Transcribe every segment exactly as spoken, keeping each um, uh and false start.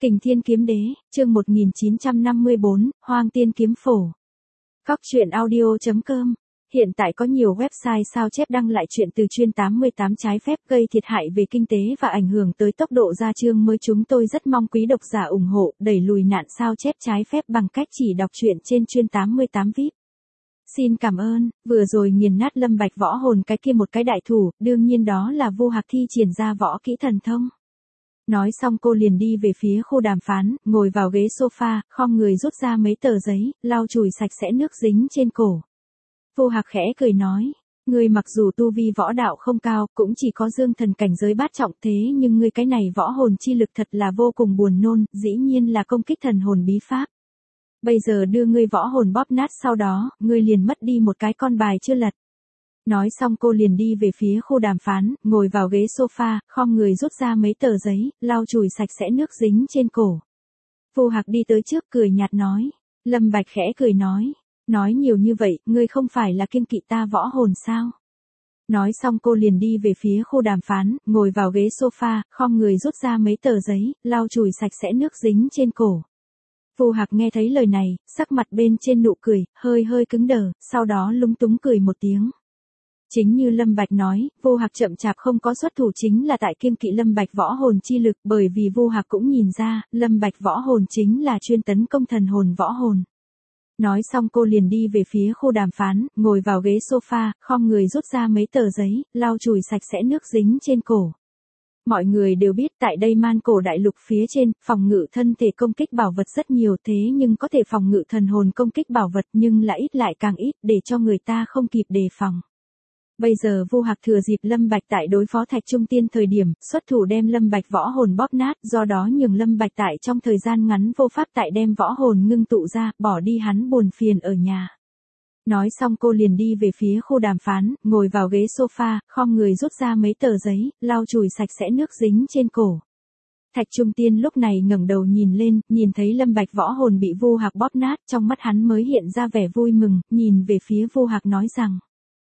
Kình Thiên Kiếm Đế, chương một nghìn chín trăm năm mươi tư, Hoang Tiên Kiếm Phổ. Cóc truyện audio chấm com. Hiện tại có nhiều website sao chép đăng lại truyện từ chuyên tám mươi tám trái phép gây thiệt hại về kinh tế và ảnh hưởng tới tốc độ ra chương mới. Chúng tôi rất mong quý độc giả ủng hộ, đẩy lùi nạn sao chép trái phép bằng cách chỉ đọc truyện trên chuyên tám mươi tám vi ai pi. Xin cảm ơn. Vừa rồi nghiền nát Lâm Bạch võ hồn cái kia một cái đại thủ, đương nhiên đó là Vu Hạc thi triển ra võ kỹ thần thông. Nói xong cô liền đi về phía khu đàm phán, ngồi vào ghế sofa, khom người rút ra mấy tờ giấy, lau chùi sạch sẽ nước dính trên cổ. Vu Hạc khẽ cười nói, ngươi mặc dù tu vi võ đạo không cao, cũng chỉ có dương thần cảnh giới bát trọng, thế nhưng ngươi cái này võ hồn chi lực thật là vô cùng buồn nôn, dĩ nhiên là công kích thần hồn bí pháp. Bây giờ đưa ngươi võ hồn bóp nát, sau đó, ngươi liền mất đi một cái con bài chưa lật. Nói xong cô liền đi về phía khu đàm phán, ngồi vào ghế sofa, khom người rút ra mấy tờ giấy, lau chùi sạch sẽ nước dính trên cổ. Vu Hạc đi tới trước cười nhạt nói. Lâm Bạch khẽ cười nói. Nói nhiều như vậy, ngươi không phải là kiêng kỵ ta võ hồn sao? Nói xong cô liền đi về phía khu đàm phán, ngồi vào ghế sofa, khom người rút ra mấy tờ giấy, lau chùi sạch sẽ nước dính trên cổ. Vu Hạc nghe thấy lời này, sắc mặt bên trên nụ cười, hơi hơi cứng đờ, sau đó lúng túng cười một tiếng. Chính như Lâm Bạch nói, Vu Hạc chậm chạp không có xuất thủ chính là tại kiêng kỵ Lâm Bạch võ hồn chi lực, bởi vì Vu Hạc cũng nhìn ra, Lâm Bạch võ hồn chính là chuyên tấn công thần hồn võ hồn. Nói xong cô liền đi về phía khu đàm phán, ngồi vào ghế sofa, khom người rút ra mấy tờ giấy, lau chùi sạch sẽ nước dính trên cổ. Mọi người đều biết tại đây man cổ đại lục phía trên, phòng ngự thân thể công kích bảo vật rất nhiều, thế nhưng có thể phòng ngự thần hồn công kích bảo vật nhưng lại ít lại càng ít, để cho người ta không kịp đề phòng. Bây giờ Vu Hạc thừa dịp Lâm Bạch tại đối phó Thạch Trung Tiên thời điểm, xuất thủ đem Lâm Bạch võ hồn bóp nát, do đó nhường Lâm Bạch tại trong thời gian ngắn vô pháp tại đem võ hồn ngưng tụ ra, bỏ đi hắn buồn phiền ở nhà. Nói xong cô liền đi về phía khu đàm phán, ngồi vào ghế sofa, khom người rút ra mấy tờ giấy, lau chùi sạch sẽ nước dính trên cổ. Thạch Trung Tiên lúc này ngẩng đầu nhìn lên, nhìn thấy Lâm Bạch võ hồn bị Vu Hạc bóp nát, trong mắt hắn mới hiện ra vẻ vui mừng, nhìn về phía Vu Hạc nói rằng: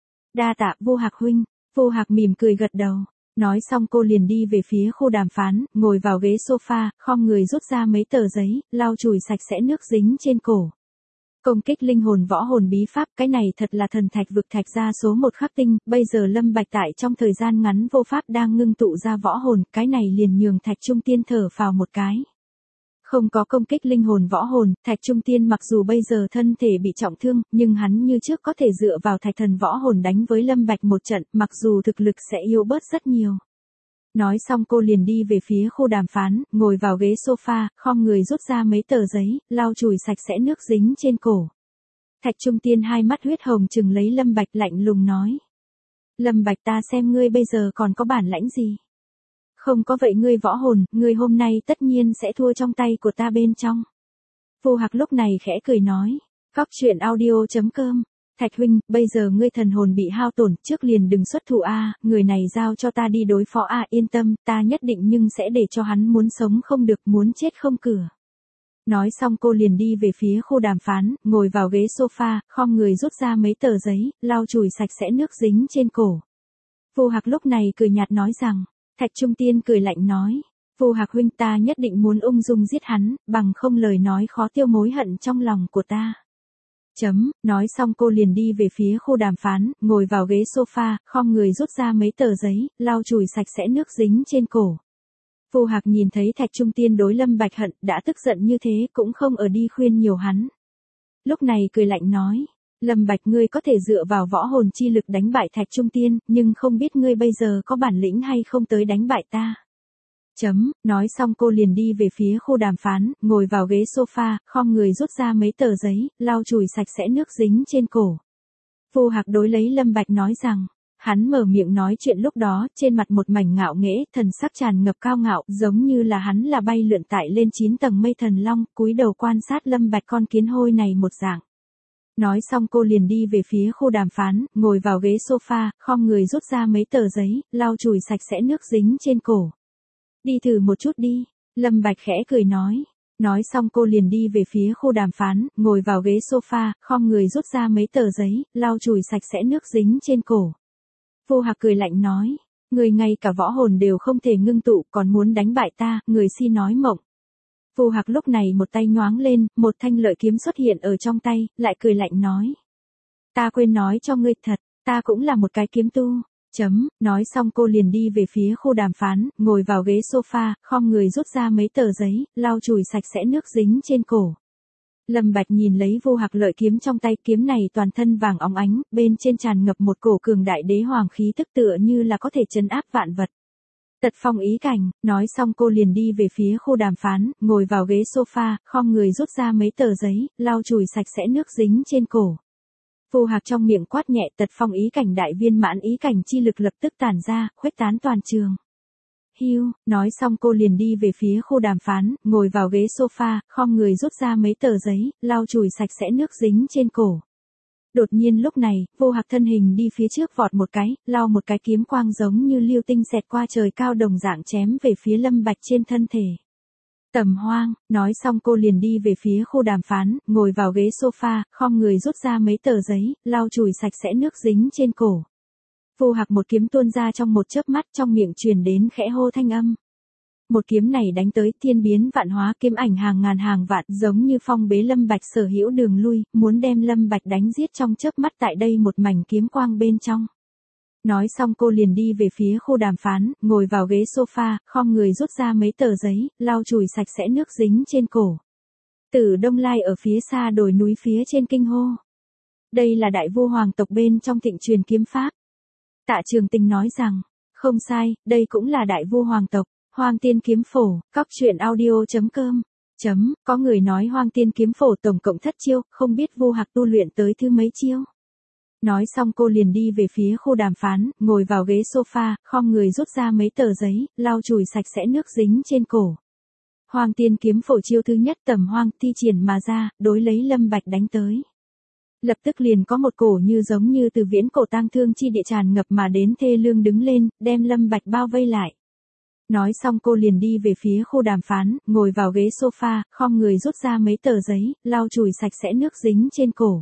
đa tạ Vu Hạc huynh. Vu Hạc mỉm cười gật đầu. Nói xong cô liền đi về phía khu đàm phán, ngồi vào ghế sofa, khom người rút ra mấy tờ giấy, lau chùi sạch sẽ nước dính trên cổ. Công kích linh hồn võ hồn bí pháp, cái này thật là thần thạch vực thạch ra số một khắc tinh, bây giờ Lâm Bạch tại trong thời gian ngắn vô pháp đang ngưng tụ ra võ hồn, cái này liền nhường Thạch Trung Tiên thở phào một cái. Không có công kích linh hồn võ hồn, Thạch Trung Tiên mặc dù bây giờ thân thể bị trọng thương, nhưng hắn như trước có thể dựa vào Thạch Thần võ hồn đánh với Lâm Bạch một trận, mặc dù thực lực sẽ yếu bớt rất nhiều. Nói xong cô liền đi về phía khu đàm phán, ngồi vào ghế sofa, khom người rút ra mấy tờ giấy, lau chùi sạch sẽ nước dính trên cổ. Thạch Trung Tiên hai mắt huyết hồng trừng lấy Lâm Bạch, lạnh lùng nói. Lâm Bạch, ta xem ngươi bây giờ còn có bản lãnh gì? Không có vậy ngươi võ hồn, ngươi hôm nay tất nhiên sẽ thua trong tay của ta bên trong. Vu Hạc lúc này khẽ cười nói. Cóc truyện audio chấm com. Thạch huynh, bây giờ ngươi thần hồn bị hao tổn, trước liền đừng xuất thủ a, người này giao cho ta đi đối phó a, yên tâm, ta nhất định nhưng sẽ để cho hắn muốn sống không được, muốn chết không cửa. Nói xong cô liền đi về phía khu đàm phán, ngồi vào ghế sofa, khom người rút ra mấy tờ giấy, lau chùi sạch sẽ nước dính trên cổ. Vu Hạc lúc này cười nhạt nói rằng. Thạch Trung Tiên cười lạnh nói. Vu Hạc huynh, ta nhất định muốn ung dung giết hắn, bằng không lời nói khó tiêu mối hận trong lòng của ta. Chấm, nói xong cô liền đi về phía khu đàm phán, ngồi vào ghế sofa, khom người rút ra mấy tờ giấy, lau chùi sạch sẽ nước dính trên cổ. Vu Hạc nhìn thấy Thạch Trung Tiên đối Lâm Bạch hận, đã tức giận như thế cũng không ở đi khuyên nhiều hắn. Lúc này cười lạnh nói. Lâm Bạch, ngươi có thể dựa vào võ hồn chi lực đánh bại Thạch Trung Tiên, nhưng không biết ngươi bây giờ có bản lĩnh hay không tới đánh bại ta. Chấm, nói xong cô liền đi về phía khu đàm phán, ngồi vào ghế sofa, khom người rút ra mấy tờ giấy, lau chùi sạch sẽ nước dính trên cổ. Vu Hạc đối lấy Lâm Bạch nói rằng, hắn mở miệng nói chuyện lúc đó, trên mặt một mảnh ngạo nghễ, thần sắc tràn ngập cao ngạo, giống như là hắn là bay lượn tại lên chín tầng mây thần long, cúi đầu quan sát Lâm Bạch con kiến hôi này một dạng. Nói xong cô liền đi về phía khu đàm phán, ngồi vào ghế sofa, khom người rút ra mấy tờ giấy, lau chùi sạch sẽ nước dính trên cổ. Đi thử một chút đi, Lâm Bạch khẽ cười nói. Nói xong cô liền đi về phía khu đàm phán, ngồi vào ghế sofa, khom người rút ra mấy tờ giấy, lau chùi sạch sẽ nước dính trên cổ. Vu Hạc cười lạnh nói. Người ngay cả võ hồn đều không thể ngưng tụ, còn muốn đánh bại ta, người si nói mộng. Vu Hạc lúc này một tay nhoáng lên, một thanh lợi kiếm xuất hiện ở trong tay, lại cười lạnh nói. Ta quên nói cho ngươi thật, ta cũng là một cái kiếm tu. Chấm, nói xong cô liền đi về phía khu đàm phán, ngồi vào ghế sofa, khom người rút ra mấy tờ giấy, lau chùi sạch sẽ nước dính trên cổ. Lâm Bạch nhìn lấy Vu Hạc lợi kiếm trong tay, kiếm này toàn thân vàng óng ánh, bên trên tràn ngập một cổ cường đại đế hoàng khí tức tựa như là có thể trấn áp vạn vật. Tật phong ý cảnh, nói xong cô liền đi về phía khu đàm phán, ngồi vào ghế sofa, khom người rút ra mấy tờ giấy, lau chùi sạch sẽ nước dính trên cổ. Vu Hạc trong miệng quát nhẹ, tật phong ý cảnh đại viên mãn ý cảnh chi lực lập tức tản ra, khuếch tán toàn trường. Hiu, nói xong cô liền đi về phía khu đàm phán, ngồi vào ghế sofa, khom người rút ra mấy tờ giấy, lau chùi sạch sẽ nước dính trên cổ. Đột nhiên lúc này, Vu Hạc thân hình đi phía trước vọt một cái, lau một cái kiếm quang giống như lưu tinh xẹt qua trời cao đồng dạng chém về phía Lâm Bạch trên thân thể. Tầm hoang, nói xong cô liền đi về phía khu đàm phán, ngồi vào ghế sofa, khom người rút ra mấy tờ giấy, lau chùi sạch sẽ nước dính trên cổ. Vu Hạc một kiếm tuôn ra trong một chớp mắt, trong miệng truyền đến khẽ hô thanh âm. Một kiếm này đánh tới, thiên biến vạn hóa, kiếm ảnh hàng ngàn hàng vạn, giống như phong bế Lâm Bạch sở hữu đường lui, muốn đem Lâm Bạch đánh giết trong chớp mắt tại đây một mảnh kiếm quang bên trong. Nói xong cô liền đi về phía khu đàm phán, ngồi vào ghế sofa, khom người rút ra mấy tờ giấy, lau chùi sạch sẽ nước dính trên cổ. Tử Đông Lai ở phía xa đồi núi phía trên kinh hô. Đây là đại vua hoàng tộc bên trong thịnh truyền kiếm pháp. Tạ Trường Tình nói rằng, không sai, đây cũng là đại vua hoàng tộc. Hoang Tiên Kiếm Phổ, cóc truyện audio chấm com. Chấm, có người nói Hoang Tiên Kiếm Phổ tổng cộng thất chiêu, không biết Vu Hạc tu luyện tới thứ mấy chiêu. Nói xong cô liền đi về phía khu đàm phán, ngồi vào ghế sofa, khom người rút ra mấy tờ giấy, lau chùi sạch sẽ nước dính trên cổ. Hoang Tiên Kiếm Phổ chiêu thứ nhất tầm hoang thi triển mà ra, đối lấy Lâm Bạch đánh tới. Lập tức liền có một cổ như giống như từ viễn cổ tang thương chi địa tràn ngập mà đến thê lương đứng lên, đem Lâm Bạch bao vây lại. Nói xong cô liền đi về phía khu đàm phán, ngồi vào ghế sofa, khom người rút ra mấy tờ giấy, lau chùi sạch sẽ nước dính trên cổ.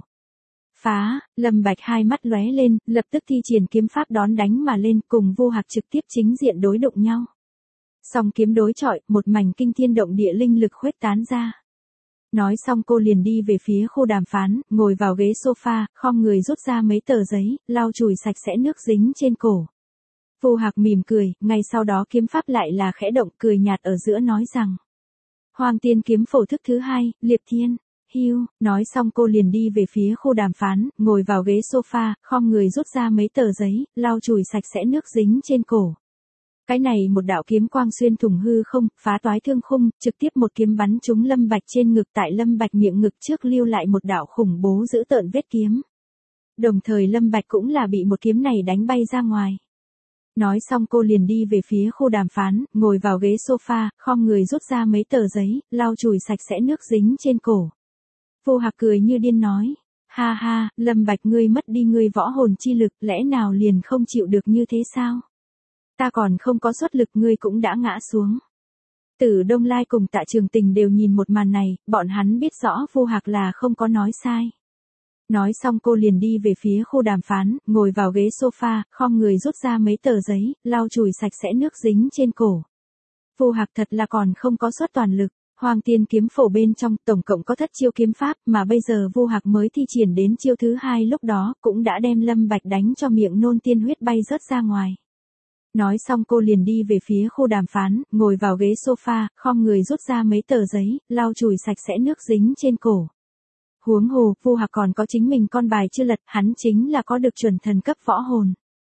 Phá, Lâm Bạch hai mắt lóe lên, lập tức thi triển kiếm pháp đón đánh mà lên, cùng Vu Hạc trực tiếp chính diện đối đụng nhau. Song kiếm đối chọi, một mảnh kinh thiên động địa linh lực khuếch tán ra. Nói xong cô liền đi về phía khu đàm phán, ngồi vào ghế sofa, khom người rút ra mấy tờ giấy, lau chùi sạch sẽ nước dính trên cổ. Vu Hạc mỉm cười, ngay sau đó kiếm pháp lại là khẽ động, cười nhạt ở giữa nói rằng. Hoang Tiên Kiếm Phổ thức thứ hai, Liệp Thiên. Hiu, nói xong cô liền đi về phía khu đàm phán, ngồi vào ghế sofa, khom người rút ra mấy tờ giấy, lau chùi sạch sẽ nước dính trên cổ. Cái này một đạo kiếm quang xuyên thủng hư không, phá toái thương khung, trực tiếp một kiếm bắn trúng Lâm Bạch trên ngực, tại Lâm Bạch miệng ngực trước lưu lại một đạo khủng bố dữ tợn vết kiếm. Đồng thời Lâm Bạch cũng là bị một kiếm này đánh bay ra ngoài. Nói xong cô liền đi về phía khu đàm phán, ngồi vào ghế sofa, khom người rút ra mấy tờ giấy, lau chùi sạch sẽ nước dính trên cổ. Vu Hạc cười như điên nói, ha ha, Lâm Bạch ngươi mất đi ngươi võ hồn chi lực, lẽ nào liền không chịu được như thế sao? Ta còn không có xuất lực ngươi cũng đã ngã xuống. Tử Đông Lai cùng Tạ Trường Tình đều nhìn một màn này, bọn hắn biết rõ Vu Hạc là không có nói sai. Nói xong cô liền đi về phía khu đàm phán, ngồi vào ghế sofa, khom người rút ra mấy tờ giấy, lau chùi sạch sẽ nước dính trên cổ. Vu Hạc thật là còn không có xuất toàn lực. Hoang Tiên Kiếm Phổ bên trong tổng cộng có thất chiêu kiếm pháp, mà bây giờ Vu Hạc mới thi triển đến chiêu thứ hai, lúc đó cũng đã đem Lâm Bạch đánh cho miệng nôn tiên huyết bay rớt ra ngoài. Nói xong cô liền đi về phía khu đàm phán, ngồi vào ghế sofa, khom người rút ra mấy tờ giấy, lau chùi sạch sẽ nước dính trên cổ. Huống hồ, Vu Hạc còn có chính mình con bài chưa lật, hắn chính là có được chuẩn thần cấp võ hồn.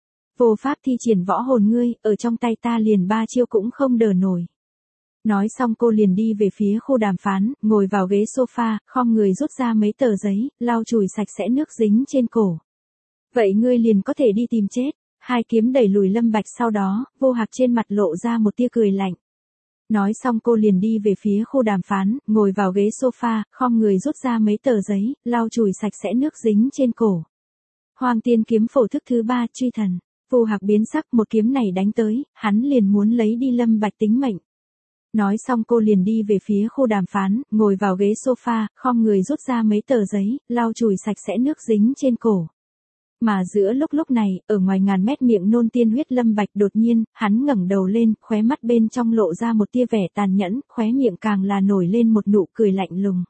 Vô pháp thi triển võ hồn ngươi, ở trong tay ta liền ba chiêu cũng không đỡ nổi. Nói xong cô liền đi về phía khu đàm phán, ngồi vào ghế sofa, khom người rút ra mấy tờ giấy, lau chùi sạch sẽ nước dính trên cổ. Vậy ngươi liền có thể đi tìm chết. Hai kiếm đẩy lùi Lâm Bạch, sau đó, Vu Hạc trên mặt lộ ra một tia cười lạnh. Nói xong cô liền đi về phía khu đàm phán, ngồi vào ghế sofa, khom người rút ra mấy tờ giấy, lau chùi sạch sẽ nước dính trên cổ. Hoang Tiên Kiếm Phổ thức thứ ba, Truy Thần. Vu Hạc biến sắc, một kiếm này đánh tới, hắn liền muốn lấy đi Lâm Bạch tính mệnh. Nói xong cô liền đi về phía khu đàm phán, ngồi vào ghế sofa, khom người rút ra mấy tờ giấy, lau chùi sạch sẽ nước dính trên cổ. Mà giữa lúc lúc này, ở ngoài ngàn mét miệng nôn tiên huyết Lâm Bạch đột nhiên, hắn ngẩng đầu lên, khóe mắt bên trong lộ ra một tia vẻ tàn nhẫn, khóe miệng càng là nổi lên một nụ cười lạnh lùng.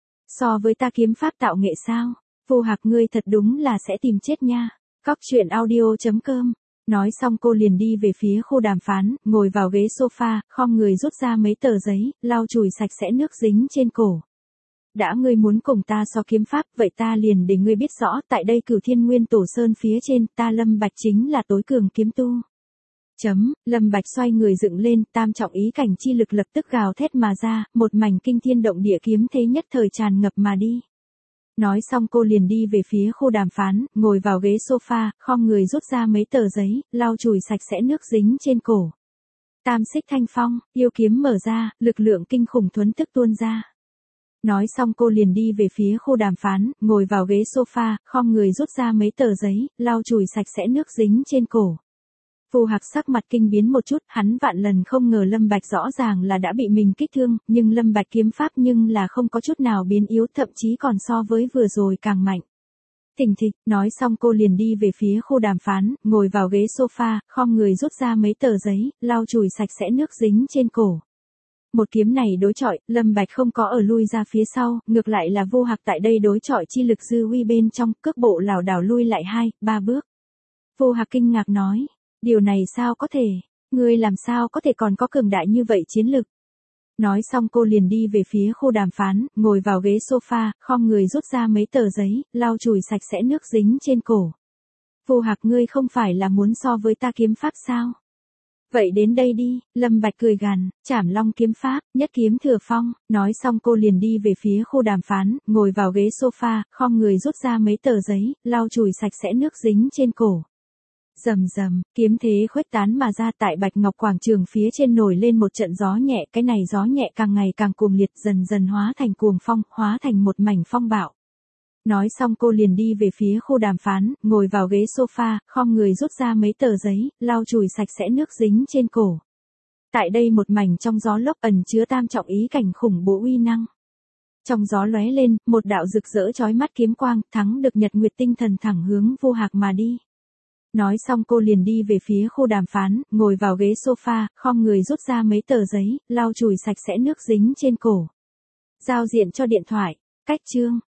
So với ta kiếm pháp tạo nghệ sao? Vô Hạc ngươi thật đúng là sẽ tìm chết nha. Cóc truyện audio chấm com. Nói xong cô liền đi về phía khu đàm phán, ngồi vào ghế sofa, khom người rút ra mấy tờ giấy, lau chùi sạch sẽ nước dính trên cổ. Đã ngươi muốn cùng ta so kiếm pháp, vậy ta liền để ngươi biết rõ, tại đây Cửu Thiên Nguyên Tổ Sơn phía trên, ta Lâm Bạch chính là tối cường kiếm tu. Chấm, Lâm Bạch xoay người dựng lên, tam trọng ý cảnh chi lực lập tức gào thét mà ra, một mảnh kinh thiên động địa kiếm thế nhất thời tràn ngập mà đi. Nói xong cô liền đi về phía khu đàm phán, ngồi vào ghế sofa, khom người rút ra mấy tờ giấy, lau chùi sạch sẽ nước dính trên cổ. Tam xích thanh phong, yêu kiếm mở ra, lực lượng kinh khủng thuấn tức tuôn ra. Nói xong cô liền đi về phía khu đàm phán, ngồi vào ghế sofa, khom người rút ra mấy tờ giấy, lau chùi sạch sẽ nước dính trên cổ. Vô Hạc sắc mặt kinh biến một chút, hắn vạn lần không ngờ Lâm Bạch rõ ràng là đã bị mình kích thương, nhưng Lâm Bạch kiếm pháp nhưng là không có chút nào biến yếu, thậm chí còn so với vừa rồi càng mạnh. Thình thịch, nói xong cô liền đi về phía khu đàm phán, ngồi vào ghế sofa, khom người rút ra mấy tờ giấy, lau chùi sạch sẽ nước dính trên cổ. Một kiếm này đối chọi, Lâm Bạch không có ở lui ra phía sau, ngược lại là Vô Hạc tại đây đối chọi chi lực dư uy bên trong, cước bộ lảo đảo lui lại hai, ba bước. Vô Hạc kinh ngạc nói, điều này sao có thể, ngươi làm sao có thể còn có cường đại như vậy chiến lực. Nói xong cô liền đi về phía khu đàm phán, ngồi vào ghế sofa, khom người rút ra mấy tờ giấy, lau chùi sạch sẽ nước dính trên cổ. Vô Hạc ngươi không phải là muốn so với ta kiếm pháp sao? Vậy đến đây đi, Lâm Bạch cười gằn, Trảm Long kiếm pháp, nhất kiếm thừa phong. Nói xong cô liền đi về phía khu đàm phán, ngồi vào ghế sofa, khom người rút ra mấy tờ giấy, lau chùi sạch sẽ nước dính trên cổ. Rầm rầm, kiếm thế khuếch tán mà ra, tại Bạch Ngọc quảng trường phía trên nổi lên một trận gió nhẹ, cái này gió nhẹ càng ngày càng cuồng liệt, dần dần hóa thành cuồng phong, hóa thành một mảnh phong bạo. Nói xong cô liền đi về phía khu đàm phán, ngồi vào ghế sofa, khom người rút ra mấy tờ giấy, lau chùi sạch sẽ nước dính trên cổ. Tại đây một mảnh trong gió lốc ẩn chứa tam trọng ý cảnh khủng bố uy năng. Trong gió lóe lên, một đạo rực rỡ chói mắt kiếm quang, thắng được nhật nguyệt tinh thần thẳng hướng Vô Hạc mà đi. Nói xong cô liền đi về phía khu đàm phán, ngồi vào ghế sofa, khom người rút ra mấy tờ giấy, lau chùi sạch sẽ nước dính trên cổ. Giao diện cho điện thoại, cách chương.